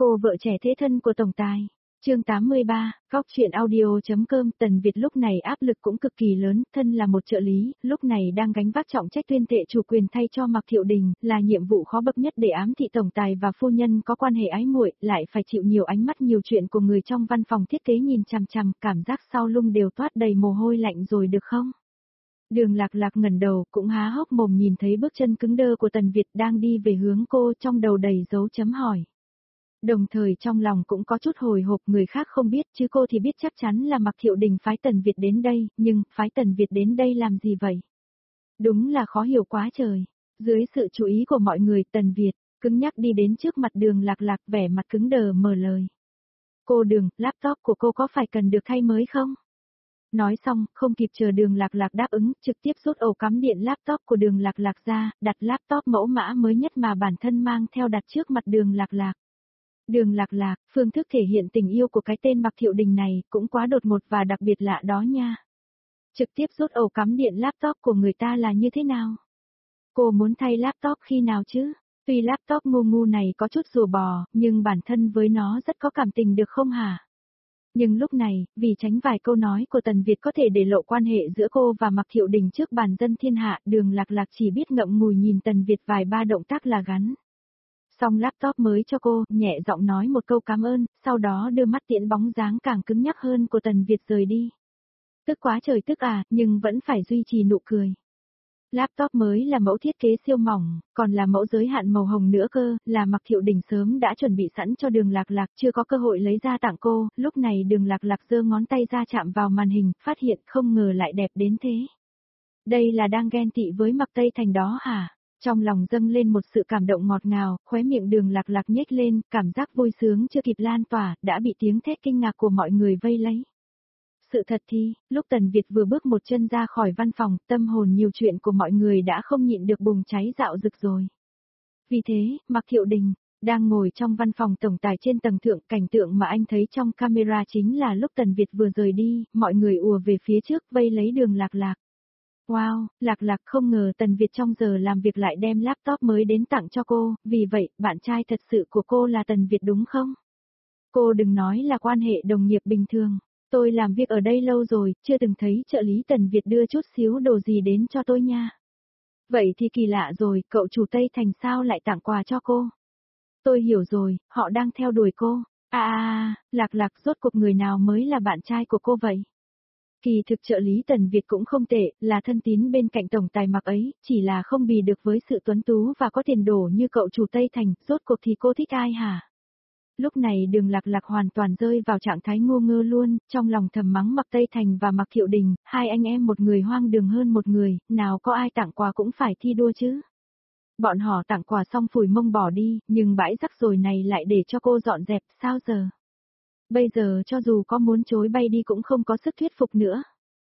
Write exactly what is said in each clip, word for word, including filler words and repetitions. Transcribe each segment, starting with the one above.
Cô vợ trẻ thế thân của tổng tài. Chương tám mươi ba, góc chuyện audio.com. Tần Việt lúc này áp lực cũng cực kỳ lớn, thân là một trợ lý, lúc này đang gánh vác trọng trách tuyên thệ chủ quyền thay cho Mạc Thiệu Đình, là nhiệm vụ khó bậc nhất để ám thị tổng tài và phu nhân có quan hệ ái muội, lại phải chịu nhiều ánh mắt nhiều chuyện của người trong văn phòng thiết kế nhìn chằm chằm, cảm giác sau lưng đều toát đầy mồ hôi lạnh rồi được không? Đường Lạc Lạc ngẩng đầu, cũng há hốc mồm nhìn thấy bước chân cứng đơ của Tần Việt đang đi về hướng cô, trong đầu đầy dấu chấm hỏi. Đồng thời trong lòng cũng có chút hồi hộp, người khác không biết chứ cô thì biết chắc chắn là Mạc Thiệu Đình phái Tần Việt đến đây, nhưng phái Tần Việt đến đây làm gì vậy? Đúng là khó hiểu quá trời. Dưới sự chú ý của mọi người, Tần Việt cứng nhắc đi đến trước mặt Đường Lạc Lạc, vẻ mặt cứng đờ mở lời. Cô Đường, laptop của cô có phải cần được thay mới không? Nói xong, không kịp chờ Đường Lạc Lạc đáp ứng, trực tiếp rút ổ cắm điện laptop của Đường Lạc Lạc ra, đặt laptop mẫu mã mới nhất mà bản thân mang theo đặt trước mặt Đường Lạc Lạc. Đường Lạc Lạc, phương thức thể hiện tình yêu của cái tên Mạc Thiệu Đình này cũng quá đột ngột và đặc biệt lạ đó nha. Trực tiếp rút ổ cắm điện laptop của người ta là như thế nào? Cô muốn thay laptop khi nào chứ? Tuy laptop ngu ngu này có chút rùa bò, nhưng bản thân với nó rất có cảm tình được không hả? Nhưng lúc này, vì tránh vài câu nói của Tần Việt có thể để lộ quan hệ giữa cô và Mạc Thiệu Đình trước bàn dân thiên hạ, Đường Lạc Lạc chỉ biết ngậm ngùi nhìn Tần Việt vài ba động tác là gắn. Xong laptop mới cho cô, nhẹ giọng nói một câu cảm ơn, sau đó đưa mắt tiễn bóng dáng càng cứng nhắc hơn của Tần Việt rời đi. Tức quá trời tức à, nhưng vẫn phải duy trì nụ cười. Laptop mới là mẫu thiết kế siêu mỏng, còn là mẫu giới hạn màu hồng nữa cơ, là Mạc Thiệu Đình sớm đã chuẩn bị sẵn cho Đường Lạc Lạc, chưa có cơ hội lấy ra tặng cô, lúc này Đường Lạc Lạc giơ ngón tay ra chạm vào màn hình, phát hiện không ngờ lại đẹp đến thế. Đây là đang ghen tị với Mạc Tây Thành đó hả? Trong lòng dâng lên một sự cảm động ngọt ngào, khóe miệng Đường Lạc Lạc nhếch lên, cảm giác vui sướng chưa kịp lan tỏa, đã bị tiếng thét kinh ngạc của mọi người vây lấy. Sự thật thì, lúc Tần Việt vừa bước một chân ra khỏi văn phòng, tâm hồn nhiều chuyện của mọi người đã không nhịn được bùng cháy dạo rực rồi. Vì thế, Mạc Thiệu Đình đang ngồi trong văn phòng tổng tài trên tầng thượng, cảnh tượng mà anh thấy trong camera chính là lúc Tần Việt vừa rời đi, mọi người ùa về phía trước vây lấy Đường Lạc Lạc. Wow, Lạc Lạc, không ngờ Tần Việt trong giờ làm việc lại đem laptop mới đến tặng cho cô, vì vậy, bạn trai thật sự của cô là Tần Việt đúng không? Cô đừng nói là quan hệ đồng nghiệp bình thường, tôi làm việc ở đây lâu rồi, chưa từng thấy trợ lý Tần Việt đưa chút xíu đồ gì đến cho tôi nha. Vậy thì kỳ lạ rồi, cậu chủ Tây Thành sao lại tặng quà cho cô? Tôi hiểu rồi, họ đang theo đuổi cô. À à à, Lạc Lạc, rốt cuộc người nào mới là bạn trai của cô vậy? Kỳ thực trợ lý Tần Việt cũng không tệ, là thân tín bên cạnh tổng tài Mạc ấy, chỉ là không bì được với sự tuấn tú và có tiền đồ như cậu chủ Tây Thành, rốt cuộc thì cô thích ai hả? Lúc này Đường Lạc Lạc hoàn toàn rơi vào trạng thái ngu ngơ luôn, trong lòng thầm mắng Mạc Tây Thành và Mạc Thiệu Đình, hai anh em một người hoang đường hơn một người, nào có ai tặng quà cũng phải thi đua chứ. Bọn họ tặng quà xong phủi mông bỏ đi, nhưng bãi rác rồi này lại để cho cô dọn dẹp, sao giờ? Bây giờ cho dù có muốn chối bay đi cũng không có sức thuyết phục nữa.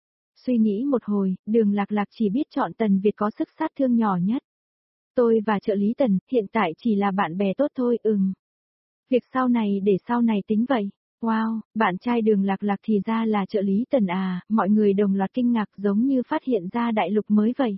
Suy nghĩ một hồi, Đường Lạc Lạc chỉ biết chọn Tần Việt có sức sát thương nhỏ nhất. Tôi và trợ lý Tần, hiện tại chỉ là bạn bè tốt thôi, ừm. Việc sau này để sau này tính vậy. Wow, bạn trai Đường Lạc Lạc thì ra là trợ lý Tần à, mọi người đồng loạt kinh ngạc giống như phát hiện ra đại lục mới vậy.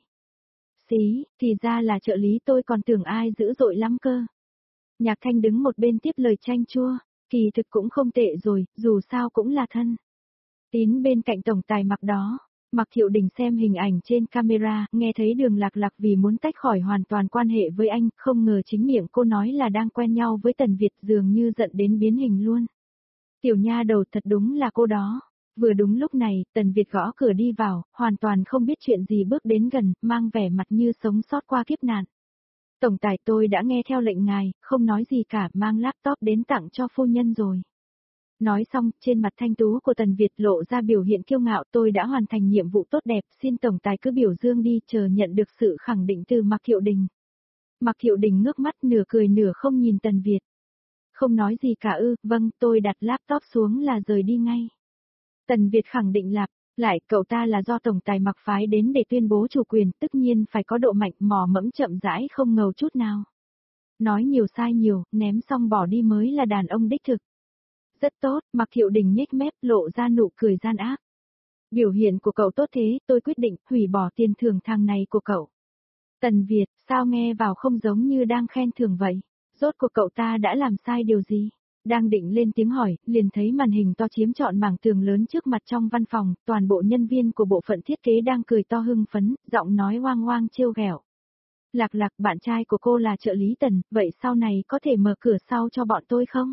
Xí, thì ra là trợ lý, tôi còn tưởng ai dữ dội lắm cơ. Nhạc Thanh đứng một bên tiếp lời chanh chua. Kỳ thực cũng không tệ rồi, dù sao cũng là thân tín bên cạnh tổng tài Mạc đó. Mạc Thiệu Đình xem hình ảnh trên camera, nghe thấy Đường Lạc Lạc vì muốn tách khỏi hoàn toàn quan hệ với anh, không ngờ chính miệng cô nói là đang quen nhau với Tần Việt, dường như giận đến biến hình luôn. Tiểu nha đầu, thật đúng là cô đó. Vừa đúng lúc này, Tần Việt gõ cửa đi vào, hoàn toàn không biết chuyện gì bước đến gần, mang vẻ mặt như sống sót qua kiếp nạn. Tổng tài, tôi đã nghe theo lệnh ngài, không nói gì cả, mang laptop đến tặng cho phu nhân rồi. Nói xong, trên mặt thanh tú của Tần Việt lộ ra biểu hiện kiêu ngạo, tôi đã hoàn thành nhiệm vụ tốt đẹp, xin tổng tài cứ biểu dương đi, chờ nhận được sự khẳng định từ Mạc Thiệu Đình. Mạc Thiệu Đình ngước mắt nửa cười nửa không nhìn Tần Việt. Không nói gì cả ư, vâng, tôi đặt laptop xuống là rời đi ngay. Tần Việt khẳng định lặp, lại cậu ta là do tổng tài Mạc phái đến để tuyên bố chủ quyền, tất nhiên phải có độ mạnh, mò mẫm chậm rãi không ngầu chút nào. Nói nhiều sai nhiều, ném xong bỏ đi mới là đàn ông đích thực. Rất tốt, Mạc Thiệu Đình nhếch mép lộ ra nụ cười gian ác. Biểu hiện của cậu tốt thế, tôi quyết định hủy bỏ tiền thưởng thằng này của cậu. Tần Việt, sao nghe vào không giống như đang khen thưởng vậy? Rốt cuộc cậu ta đã làm sai điều gì? Đang định lên tiếng hỏi, liền thấy màn hình to chiếm trọn mảng tường lớn trước mặt trong văn phòng, toàn bộ nhân viên của bộ phận thiết kế đang cười to hưng phấn, giọng nói oang oang trêu ghẹo. Lạc Lạc, bạn trai của cô là trợ lý Tần, vậy sau này có thể mở cửa sau cho bọn tôi không?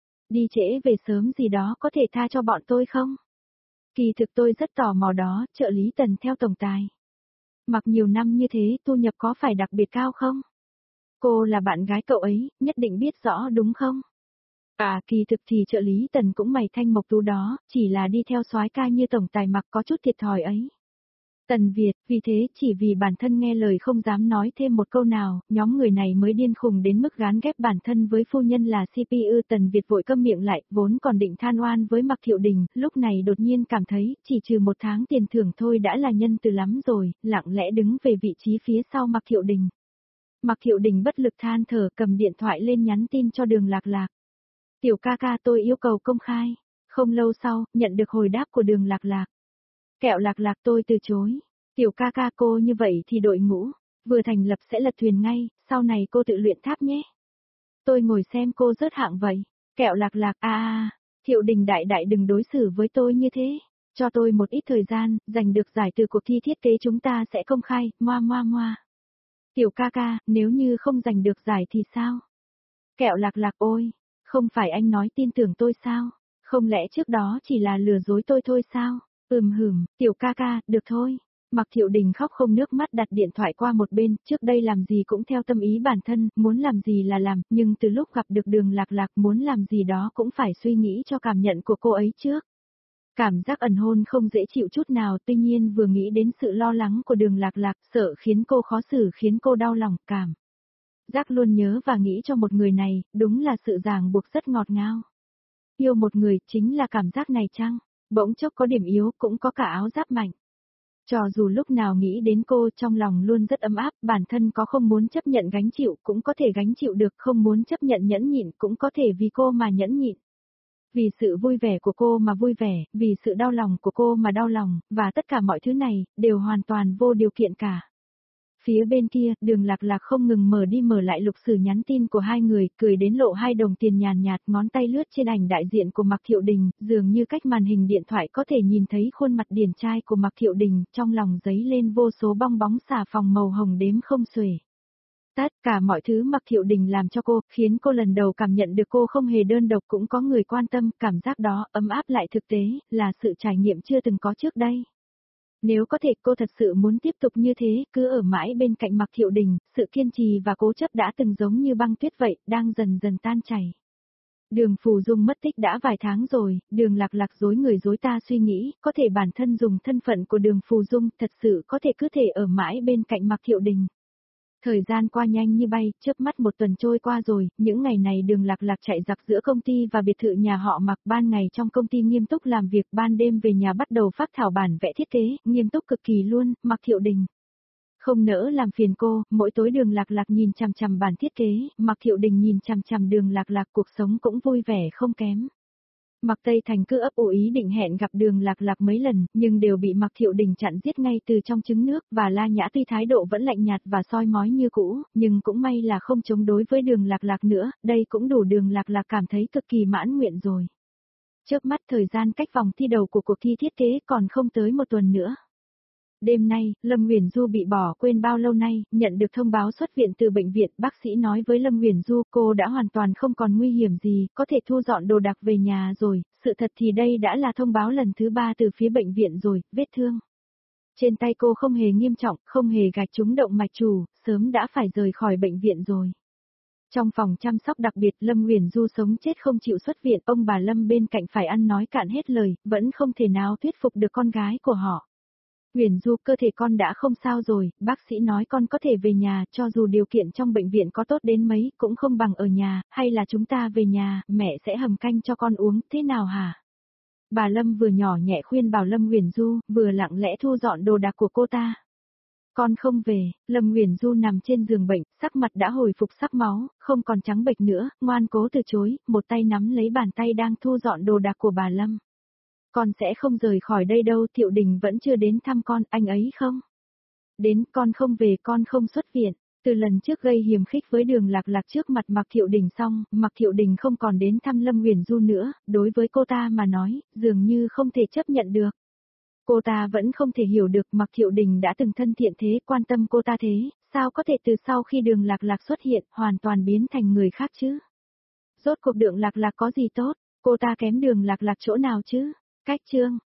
Đi trễ về sớm gì đó có thể tha cho bọn tôi không? Kỳ thực tôi rất tò mò đó, trợ lý Tần theo tổng tài. Mặc nhiều năm như thế, thu nhập có phải đặc biệt cao không? Cô là bạn gái cậu ấy, nhất định biết rõ đúng không? À, kỳ thực thì trợ lý Tần cũng mày thanh mộc tú đó, chỉ là đi theo soái ca như tổng tài mặc có chút thiệt thòi ấy. Tần Việt, vì thế chỉ vì bản thân nghe lời không dám nói thêm một câu nào, nhóm người này mới điên khùng đến mức gán ghép bản thân với phu nhân là xê pê u. Tần Việt vội câm miệng lại, vốn còn định than oan với Mạc Thiệu Đình, lúc này đột nhiên cảm thấy, chỉ trừ một tháng tiền thưởng thôi đã là nhân từ lắm rồi, lặng lẽ đứng về vị trí phía sau Mạc Thiệu Đình. Mạc Thiệu Đình bất lực than thở, cầm điện thoại lên nhắn tin cho Đường Lạc Lạc. Tiểu ca ca, tôi yêu cầu công khai. Không lâu sau, nhận được hồi đáp của Đường Lạc Lạc. Kẹo Lạc Lạc, tôi từ chối. Tiểu ca ca, cô như vậy thì đội ngũ vừa thành lập sẽ lật thuyền ngay, sau này cô tự luyện tháp nhé. Tôi ngồi xem cô rớt hạng vậy. Kẹo Lạc Lạc, a a, Thiệu Đình đại đại đừng đối xử với tôi như thế. Cho tôi một ít thời gian, giành được giải từ cuộc thi thiết kế chúng ta sẽ công khai, ngoa ngoa ngoa. Tiểu ca ca, nếu như không giành được giải thì sao? Kẹo Lạc Lạc, ôi, không phải anh nói tin tưởng tôi sao? Không lẽ trước đó chỉ là lừa dối tôi thôi sao? Ừm hửm, tiểu ca ca, được thôi. Mạc Thiệu Đình khóc không nước mắt đặt điện thoại qua một bên, trước đây làm gì cũng theo tâm ý bản thân, muốn làm gì là làm, nhưng từ lúc gặp được Đường Lạc Lạc muốn làm gì đó cũng phải suy nghĩ cho cảm nhận của cô ấy trước. Cảm giác ẩn hôn không dễ chịu chút nào, tuy nhiên vừa nghĩ đến sự lo lắng của Đường Lạc Lạc, sợ khiến cô khó xử, khiến cô đau lòng, cảm giác luôn nhớ và nghĩ cho một người này, đúng là sự ràng buộc rất ngọt ngào. Yêu một người chính là cảm giác này chăng? Bỗng chốc có điểm yếu, cũng có cả áo giáp mạnh. Cho dù lúc nào nghĩ đến cô trong lòng luôn rất ấm áp, bản thân có không muốn chấp nhận gánh chịu cũng có thể gánh chịu được, không muốn chấp nhận nhẫn nhịn cũng có thể vì cô mà nhẫn nhịn. Vì sự vui vẻ của cô mà vui vẻ, vì sự đau lòng của cô mà đau lòng, và tất cả mọi thứ này, đều hoàn toàn vô điều kiện cả. Phía bên kia, Đường Lạc Lạc không ngừng mở đi mở lại lục sử nhắn tin của hai người, cười đến lộ hai đồng tiền nhàn nhạt, ngón tay lướt trên ảnh đại diện của Mạc Thiệu Đình, dường như cách màn hình điện thoại có thể nhìn thấy khuôn mặt điển trai của Mạc Thiệu Đình, trong lòng giấy lên vô số bong bóng xà phòng màu hồng đếm không xuể. Tất cả mọi thứ Mạc Thiệu Đình làm cho cô, khiến cô lần đầu cảm nhận được cô không hề đơn độc, cũng có người quan tâm, cảm giác đó ấm áp lại thực tế, là sự trải nghiệm chưa từng có trước đây. Nếu có thể cô thật sự muốn tiếp tục như thế, cứ ở mãi bên cạnh Mạc Thiệu Đình, sự kiên trì và cố chấp đã từng giống như băng tuyết vậy, đang dần dần tan chảy. Đường Phù Dung mất tích đã vài tháng rồi, Đường Lạc Lạc dối người dối ta suy nghĩ, có thể bản thân dùng thân phận của Đường Phù Dung thật sự có thể cứ thể ở mãi bên cạnh Mạc Thiệu Đình. Thời gian qua nhanh như bay, chớp mắt một tuần trôi qua rồi, những ngày này Đường Lạc Lạc chạy dọc giữa công ty và biệt thự nhà họ Mạc, ban ngày trong công ty nghiêm túc làm việc, ban đêm về nhà bắt đầu phác thảo bản vẽ thiết kế, nghiêm túc cực kỳ luôn. Mạc Thiệu Đình không nỡ làm phiền cô, mỗi tối Đường Lạc Lạc nhìn chằm chằm bản thiết kế, Mạc Thiệu Đình nhìn chằm chằm Đường Lạc Lạc, cuộc sống cũng vui vẻ không kém. Mạc Tây Thành cứ ấp ủ ý định hẹn gặp Đường Lạc Lạc mấy lần, nhưng đều bị Mạc Thiệu Đình chặn giết ngay từ trong trứng nước, và La Nhã tuy thái độ vẫn lạnh nhạt và soi mói như cũ, nhưng cũng may là không chống đối với Đường Lạc Lạc nữa, đây cũng đủ Đường Lạc Lạc cảm thấy cực kỳ mãn nguyện rồi. Chớp mắt thời gian cách vòng thi đầu của cuộc thi thiết kế còn không tới một tuần nữa. Đêm nay, Lâm Huyền Du bị bỏ quên bao lâu nay, nhận được thông báo xuất viện từ bệnh viện, bác sĩ nói với Lâm Huyền Du cô đã hoàn toàn không còn nguy hiểm gì, có thể thu dọn đồ đạc về nhà rồi, sự thật thì đây đã là thông báo lần thứ ba từ phía bệnh viện rồi, vết thương trên tay cô không hề nghiêm trọng, không hề gạch trúng động mạch chủ, sớm đã phải rời khỏi bệnh viện rồi. Trong phòng chăm sóc đặc biệt, Lâm Huyền Du sống chết không chịu xuất viện, ông bà Lâm bên cạnh phải ăn nói cạn hết lời, vẫn không thể nào thuyết phục được con gái của họ. Huyền Du, cơ thể con đã không sao rồi, bác sĩ nói con có thể về nhà, cho dù điều kiện trong bệnh viện có tốt đến mấy, cũng không bằng ở nhà, hay là chúng ta về nhà, mẹ sẽ hầm canh cho con uống, thế nào hả? Bà Lâm vừa nhỏ nhẹ khuyên bảo Lâm Huyền Du, vừa lặng lẽ thu dọn đồ đạc của cô ta. Con không về, Lâm Huyền Du nằm trên giường bệnh, sắc mặt đã hồi phục sắc máu, không còn trắng bệch nữa, ngoan cố từ chối, một tay nắm lấy bàn tay đang thu dọn đồ đạc của bà Lâm. Con sẽ không rời khỏi đây đâu, Thiệu Đình vẫn chưa đến thăm con, anh ấy không? Đến, con không về, con không xuất viện. Từ lần trước gây hiềm khích với Đường Lạc Lạc trước mặt Mạc Thiệu Đình xong, Mạc Thiệu Đình không còn đến thăm Lâm Uyển Du nữa, đối với cô ta mà nói, dường như không thể chấp nhận được. Cô ta vẫn không thể hiểu được Mạc Thiệu Đình đã từng thân thiện thế, quan tâm cô ta thế, sao có thể từ sau khi Đường Lạc Lạc xuất hiện, hoàn toàn biến thành người khác chứ? Rốt cuộc Đường Lạc Lạc có gì tốt, cô ta kém Đường Lạc Lạc chỗ nào chứ? Cách chương